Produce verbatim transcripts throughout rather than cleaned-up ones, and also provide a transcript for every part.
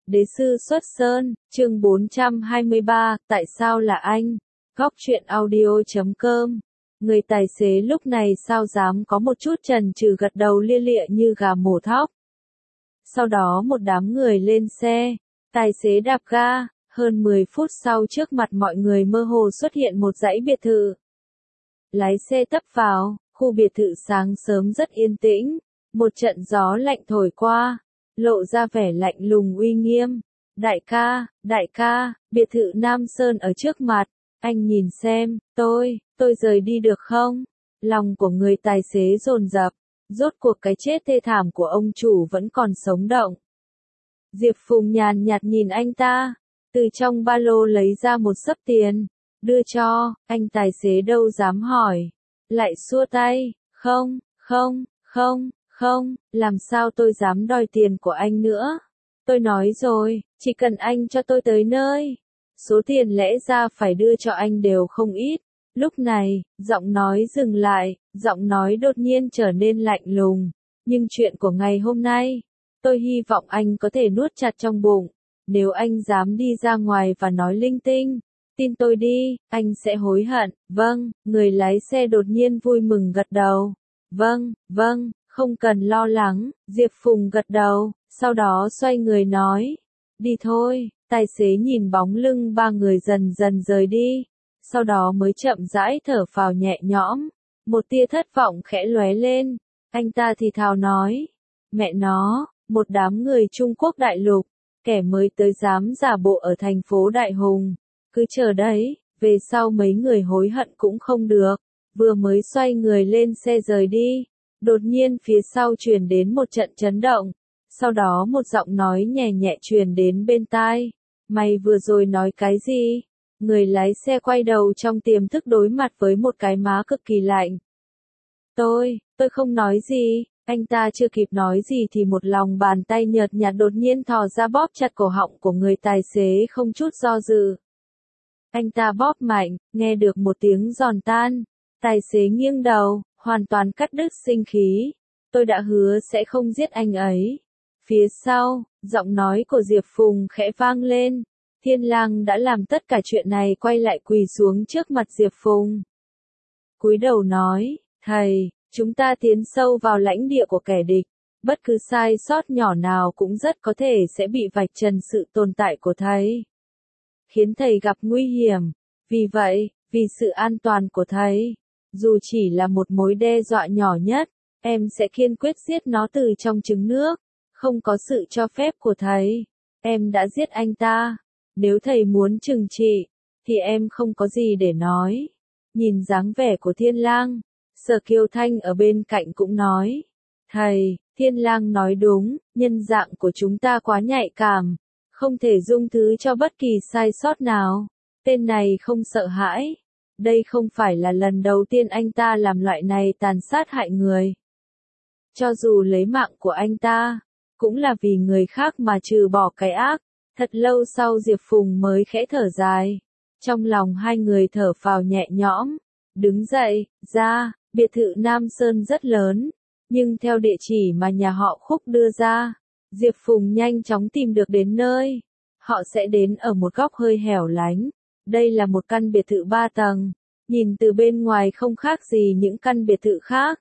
Đế sư xuất sơn, chương bốn trăm hai mươi ba, tại sao là anh? Góc truyện audio chấm com. Người tài xế lúc này sao dám có một chút chần chừ gật đầu lia lịa như gà mổ thóc. Sau đó một đám người lên xe, tài xế đạp ga, hơn mười phút sau trước mặt mọi người mơ hồ xuất hiện một dãy biệt thự. Lái xe tấp vào, khu biệt thự sáng sớm rất yên tĩnh, một trận gió lạnh thổi qua, lộ ra vẻ lạnh lùng uy nghiêm. Đại ca, đại ca, biệt thự Nam Sơn ở trước mặt, anh nhìn xem, tôi, tôi rời đi được không? Lòng của người tài xế dồn dập, rốt cuộc cái chết thê thảm của ông chủ vẫn còn sống động. Diệp Phùng nhàn nhạt nhìn anh ta, từ trong ba lô lấy ra một xấp tiền, đưa cho, anh tài xế đâu dám hỏi, lại xua tay, không, không, không, không, làm sao tôi dám đòi tiền của anh nữa. Tôi nói rồi, chỉ cần anh cho tôi tới nơi, số tiền lẽ ra phải đưa cho anh đều không ít. Lúc này, giọng nói dừng lại, giọng nói đột nhiên trở nên lạnh lùng. Nhưng chuyện của ngày hôm nay, tôi hy vọng anh có thể nuốt chặt trong bụng. Nếu anh dám đi ra ngoài và nói linh tinh, tin tôi đi, anh sẽ hối hận. Vâng, người lái xe đột nhiên vui mừng gật đầu. Vâng, vâng, không cần lo lắng, Diệp Phùng gật đầu, sau đó xoay người nói. Đi thôi, tài xế nhìn bóng lưng ba người dần dần rời đi, sau đó mới chậm rãi thở phào nhẹ nhõm, một tia thất vọng khẽ lóe lên, anh ta thì thào nói, mẹ nó, một đám người Trung Quốc đại lục, kẻ mới tới dám giả bộ ở thành phố Đại Hùng, cứ chờ đấy, về sau mấy người hối hận cũng không được, vừa mới xoay người lên xe rời đi, đột nhiên phía sau truyền đến một trận chấn động. Sau đó một giọng nói nhẹ nhẹ truyền đến bên tai. Mày vừa rồi nói cái gì? Người lái xe quay đầu trong tiềm thức đối mặt với một cái má cực kỳ lạnh. Tôi, tôi không nói gì. Anh ta chưa kịp nói gì thì một lòng bàn tay nhợt nhạt đột nhiên thò ra bóp chặt cổ họng của người tài xế không chút do dự. Anh ta bóp mạnh, nghe được một tiếng giòn tan. Tài xế nghiêng đầu, hoàn toàn cắt đứt sinh khí. Tôi đã hứa sẽ không giết anh ấy. Phía sau, giọng nói của Diệp Phùng khẽ vang lên. Thiên Lang đã làm tất cả chuyện này quay lại quỳ xuống trước mặt Diệp Phùng. Cúi đầu nói, thầy, chúng ta tiến sâu vào lãnh địa của kẻ địch. Bất cứ sai sót nhỏ nào cũng rất có thể sẽ bị vạch trần sự tồn tại của thầy. Khiến thầy gặp nguy hiểm. Vì vậy, vì sự an toàn của thầy, dù chỉ là một mối đe dọa nhỏ nhất, em sẽ kiên quyết giết nó từ trong trứng nước. Không có sự cho phép của thầy, em đã giết anh ta. Nếu thầy muốn trừng trị, thì em không có gì để nói. Nhìn dáng vẻ của Thiên Lang, Sở Kiều Thanh ở bên cạnh cũng nói. Thầy, Thiên Lang nói đúng, nhân dạng của chúng ta quá nhạy cảm, không thể dung thứ cho bất kỳ sai sót nào. Tên này không sợ hãi. Đây không phải là lần đầu tiên anh ta làm loại này tàn sát hại người. Cho dù lấy mạng của anh ta, cũng là vì người khác mà trừ bỏ cái ác. Thật lâu sau Diệp Phùng mới khẽ thở dài. Trong lòng hai người thở phào nhẹ nhõm. Đứng dậy, ra, biệt thự Nam Sơn rất lớn. Nhưng theo địa chỉ mà nhà họ Khúc đưa ra, Diệp Phùng nhanh chóng tìm được đến nơi. Họ sẽ đến ở một góc hơi hẻo lánh. Đây là một căn biệt thự ba tầng. Nhìn từ bên ngoài không khác gì những căn biệt thự khác.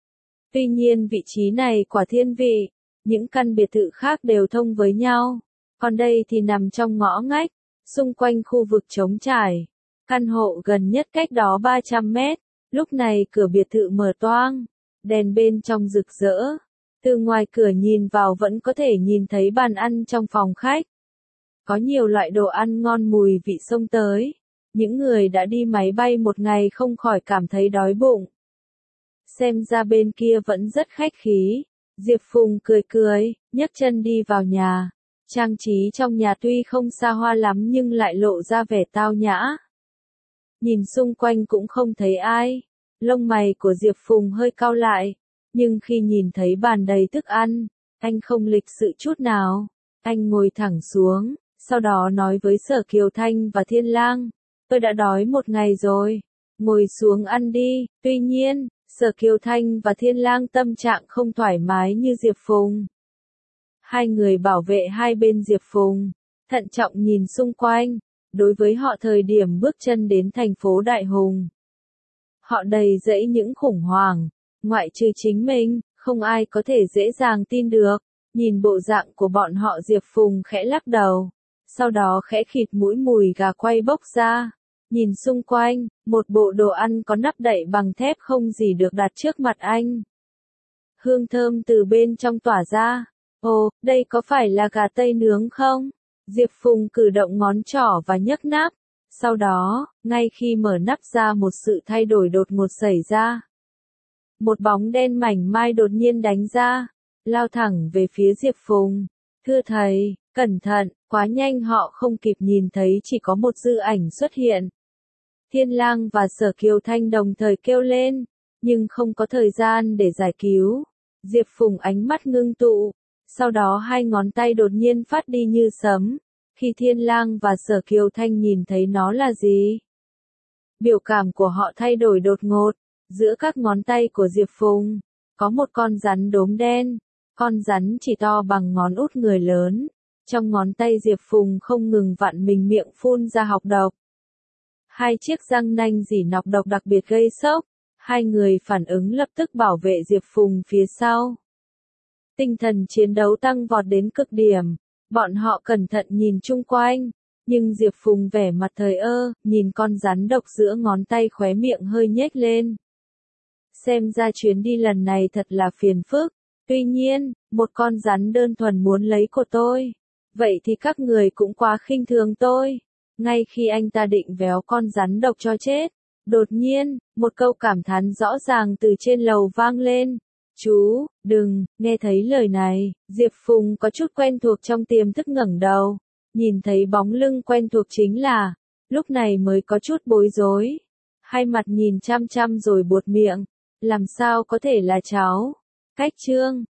Tuy nhiên vị trí này quả thiên vị. Những căn biệt thự khác đều thông với nhau, còn đây thì nằm trong ngõ ngách, xung quanh khu vực trống trải. Căn hộ gần nhất cách đó ba trăm mét, lúc này cửa biệt thự mở toang, đèn bên trong rực rỡ. Từ ngoài cửa nhìn vào vẫn có thể nhìn thấy bàn ăn trong phòng khách. Có nhiều loại đồ ăn ngon mùi vị xông tới. Những người đã đi máy bay một ngày không khỏi cảm thấy đói bụng. Xem ra bên kia vẫn rất khách khí. Diệp Phùng cười cười, nhấc chân đi vào nhà. Trang trí trong nhà tuy không xa hoa lắm nhưng lại lộ ra vẻ tao nhã. Nhìn xung quanh cũng không thấy ai. Lông mày của Diệp Phùng hơi cau lại. Nhưng khi nhìn thấy bàn đầy thức ăn, anh không lịch sự chút nào. Anh ngồi thẳng xuống, sau đó nói với Sở Kiều Thanh và Thiên Lang. Tôi đã đói một ngày rồi. Ngồi xuống ăn đi. Tuy nhiên, Sở Kiều Thanh và Thiên Lang tâm trạng không thoải mái như Diệp Phùng. Hai người bảo vệ hai bên Diệp Phùng, thận trọng nhìn xung quanh, đối với họ thời điểm bước chân đến thành phố Đại Hùng. Họ đầy dẫy những khủng hoảng, ngoại trừ chính mình, không ai có thể dễ dàng tin được. Nhìn bộ dạng của bọn họ Diệp Phùng khẽ lắc đầu, sau đó khẽ khịt mũi mùi gà quay bốc ra. Nhìn xung quanh, một bộ đồ ăn có nắp đậy bằng thép không gì được đặt trước mặt anh. Hương thơm từ bên trong tỏa ra. Ồ, đây có phải là gà tây nướng không? Diệp Phùng cử động ngón trỏ và nhấc nắp. Sau đó, ngay khi mở nắp ra một sự thay đổi đột ngột xảy ra. Một bóng đen mảnh mai đột nhiên đánh ra, lao thẳng về phía Diệp Phùng. Thưa thầy, cẩn thận, quá nhanh họ không kịp nhìn thấy chỉ có một dư ảnh xuất hiện. Thiên Lang và Sở Kiều Thanh đồng thời kêu lên, nhưng không có thời gian để giải cứu. Diệp Phùng ánh mắt ngưng tụ, sau đó hai ngón tay đột nhiên phát đi như sấm. Khi Thiên Lang và Sở Kiều Thanh nhìn thấy nó là gì? Biểu cảm của họ thay đổi đột ngột, giữa các ngón tay của Diệp Phùng, có một con rắn đốm đen, con rắn chỉ to bằng ngón út người lớn. Trong ngón tay Diệp Phùng không ngừng vặn mình miệng phun ra học độc. Hai chiếc răng nanh rỉ nọc độc đặc biệt gây sốc, hai người phản ứng lập tức bảo vệ Diệp Phùng phía sau. Tinh thần chiến đấu tăng vọt đến cực điểm, bọn họ cẩn thận nhìn chung quanh, nhưng Diệp Phùng vẻ mặt thờ ơ, nhìn con rắn độc giữa ngón tay khóe miệng hơi nhếch lên. Xem ra chuyến đi lần này thật là phiền phức, tuy nhiên, một con rắn đơn thuần muốn lấy của tôi. Vậy thì các người cũng quá khinh thường tôi. Ngay khi anh ta định véo con rắn độc cho chết, đột nhiên, một câu cảm thán rõ ràng từ trên lầu vang lên. Chú, đừng, nghe thấy lời này, Diệp Phùng có chút quen thuộc trong tiềm thức ngẩng đầu, nhìn thấy bóng lưng quen thuộc chính là, lúc này mới có chút bối rối. Hai mặt nhìn chăm chăm rồi buột miệng, làm sao có thể là cháu? Cách chương